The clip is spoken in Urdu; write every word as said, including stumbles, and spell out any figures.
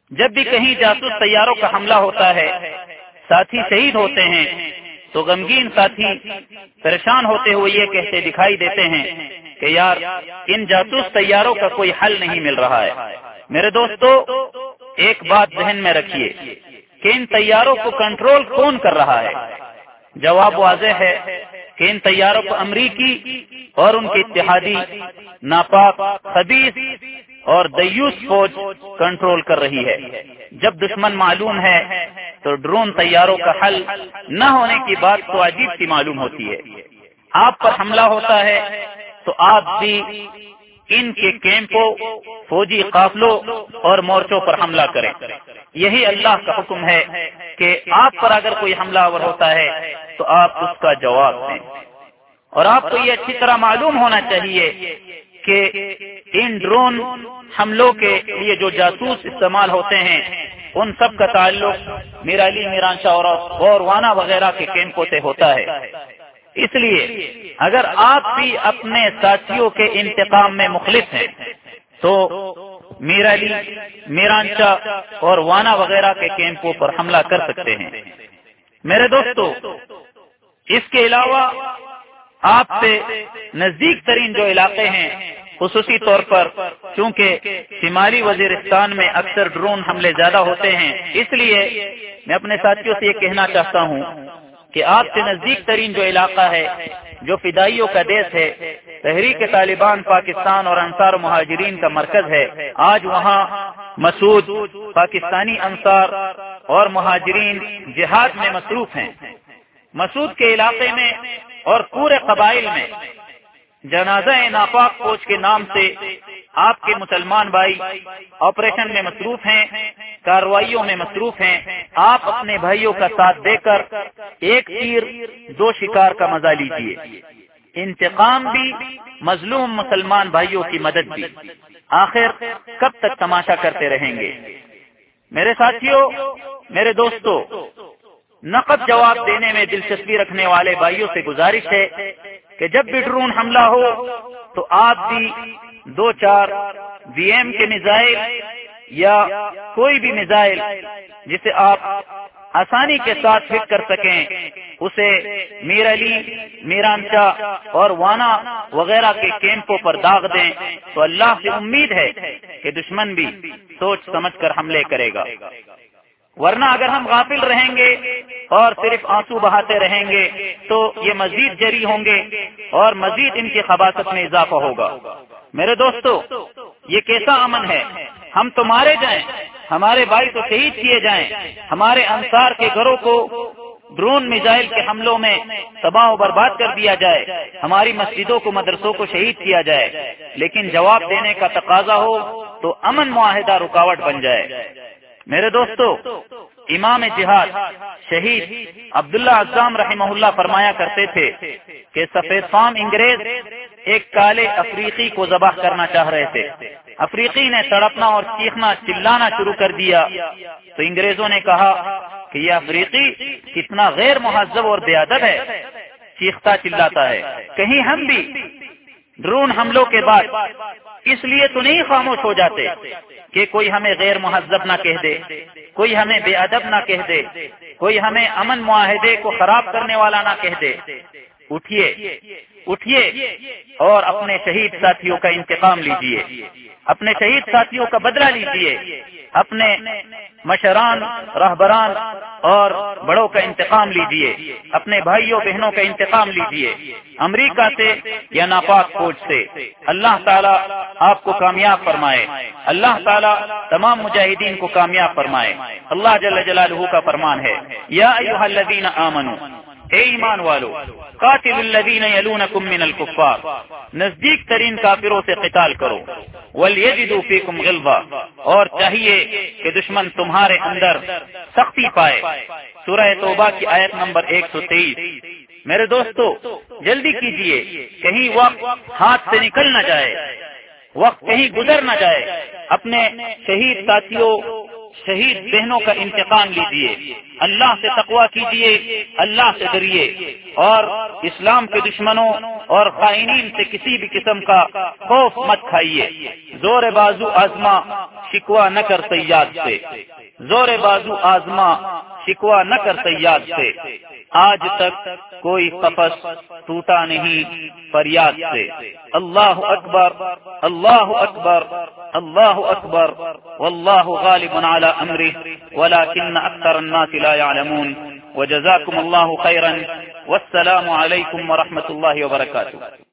جب بھی کہیں جاسوس طیاروں کا حملہ ہوتا ہے، ساتھی شہید ہوتے ہیں، تو غمگین ساتھی پریشان ہوتے ہوئے یہ کہتے دکھائی دیتے ہیں کہ یار ان جاسوس طیاروں کا کوئی حل نہیں مل رہا ہے۔ میرے دوستو، ایک بات ذہن میں رکھیے کہ ان طیاروں کو کنٹرول کون کر رہا ہے؟ جواب واضح ہے کہ ان طیاروں کو امریکی اور ان کے اتحادی ناپاک، خبیث اور دیوس فوج کنٹرول کر رہی ہے۔ جب دشمن معلوم ہے تو ڈرون طیاروں کا حل نہ ہونے کی بات تو عجیب سی معلوم ہوتی ہے۔ آپ پر حملہ ہوتا ہے تو آپ بھی ان کے کیمپوں، فوجی قافلوں اور مورچوں پر حملہ کریں۔ یہی اللہ کا حکم ہے کہ آپ پر اگر کوئی حملہ آور ہوتا ہے تو آپ اس کا جواب دیں۔ اور آپ کو یہ اچھی طرح معلوم ہونا چاہیے کہ ان ڈرون حملوں کے لیے جو جاسوس استعمال ہوتے ہیں ان سب کا تعلق میر علی، میران شاہ اور وانا وغیرہ کے کیمپوں سے ہوتا ہے۔ اس لیے اگر آپ بھی اپنے ساتھیوں کے انتقام میں مخلص ہیں تو میر علی، میران شاہ اور وانا وغیرہ کے کیمپوں پر حملہ کر سکتے ہیں۔ میرے دوستو، اس کے علاوہ آپ سے نزدیک ترین جو علاقے ہیں، خصوصی طور پر چونکہ شمالی وزیرستان میں اکثر ڈرون حملے زیادہ ہوتے ہیں، اس لیے میں اپنے ساتھیوں سے یہ کہنا چاہتا ہوں کہ آپ سے نزدیک ترین جو علاقہ ہے، جو فدائیوں کا دیش ہے، تحریک طالبان پاکستان اور انصار مہاجرین کا مرکز ہے، آج وہاں مسعود پاکستانی انصار اور مہاجرین جہاد میں مصروف ہیں۔ مسعود کے علاقے میں اور پورے قبائل میں جنازہ ناپاک فوج کے نام سے آپ کے مسلمان بھائی آپریشن میں مصروف ہیں، کارروائیوں میں مصروف ہیں۔ آپ اپنے بھائیوں کا ساتھ دے کر ایک تیر دو شکار کا مزہ لیجیے، انتقام بھی، مظلوم مسلمان بھائیوں کی مدد بھی۔ آخر کب تک تماشا کرتے رہیں گے؟ میرے ساتھیوں، میرے دوستو، نقد جواب دینے میں دلچسپی رکھنے والے بھائیوں سے گزارش ہے کہ جب بھی ڈرون حملہ ہو تو آپ بھی دو چار بی ایم کے میزائل یا کوئی بھی میزائل جسے آپ آسانی کے ساتھ فٹ کر سکیں اسے میر علی، میران شاہ اور وانا وغیرہ کے کیمپوں پر داغ دیں تو اللہ سے امید ہے کہ دشمن بھی سوچ سمجھ کر حملے کرے گا۔ ورنہ اگر ہم غافل رہیں گے اور صرف آنسو بہاتے رہیں گے تو یہ مزید جری ہوں گے اور مزید ان کی خباثت میں اضافہ ہوگا۔ میرے دوستو، یہ کیسا امن ہے؟ ہم تو مارے جائیں، ہمارے بھائی تو شہید کیے جائیں، ہمارے انصار کے گھروں کو ڈرون میزائل کے حملوں میں تباہ و برباد کر دیا جائے، ہماری مسجدوں کو، مدرسوں کو شہید کیا جائے، لیکن جواب دینے کا تقاضا ہو تو امن معاہدہ رکاوٹ بن جائے۔ میرے دوستو، امام جہاد شہید عبداللہ عزام رحمہ اللہ فرمایا کرتے تھے کہ سفید فام انگریز ایک کالے افریقی کو ذبح کرنا چاہ رہے تھے۔ افریقی نے تڑپنا اور چیخنا چلانا شروع کر دیا تو انگریزوں نے کہا کہ یہ افریقی کتنا غیر مہذب اور بے ادب ہے، چیختا چلاتا ہے۔ کہیں ہم بھی ڈرون حملوں کے بعد اس لیے تو نہیں خاموش ہو جاتے کہ کوئی ہمیں غیر مہذب نہ کہہ دے، کوئی ہمیں بے ادب نہ کہہ دے، کوئی ہمیں امن معاہدے کو خراب کرنے والا نہ کہہ دے۔ اٹھیے اٹھیے اور اپنے شہید ساتھیوں کا انتقام لیجیے، اپنے شہید ساتھیوں کا بدلہ لیجیے، اپنے مشران، رہبران اور بڑوں کا انتقام لیجیے، اپنے بھائیوں بہنوں کا انتقام لیجیے، امریکہ سے یا ناپاک فوج سے۔ اللہ تعالیٰ آپ کو کامیاب فرمائے، اللہ تعالیٰ تمام مجاہدین کو کامیاب فرمائے۔ اللہ جل جلالہ کا فرمان ہے، یا ایھا الذین آمنوا، اے ایمان والو، قاتل الذین یلونکم من الکفار، نزدیک ترین کافروں سے قتال کرو، ولیجدوا فیکم غلظہ، اور چاہیے کہ دشمن تمہارے اندر سختی پائے۔ سورہ توبہ کی آیت نمبر ایک سو تیئیس۔ میرے دوستو، جلدی کیجئے، کہیں وقت ہاتھ سے نکل نہ جائے، وقت کہیں گزر نہ جائے۔ اپنے شہید ساتھیوں شہید بہنوں کا انتقام لیجیے، اللہ سے تقویٰ کیجیے، اللہ سے ڈریے، اور اسلام کے دشمنوں اور خائنین سے کسی بھی قسم کا خوف مت کھائیے۔ زور بازو آزما شکوہ نہ کر صیاد سے، زور بازو آزما شکوہ نہ کر صیاد سے، آج تک کوئی قفس ٹوٹا نہیں فریاد سے۔ اللہ اکبر، اللہ اکبر، اللہ اکبر، واللہ غالب علی امرہ ولکن اکثر الناس لا يعلمون۔ وجزاکم اللہ خیرا، والسلام علیکم ورحمۃ اللہ وبرکاتہ۔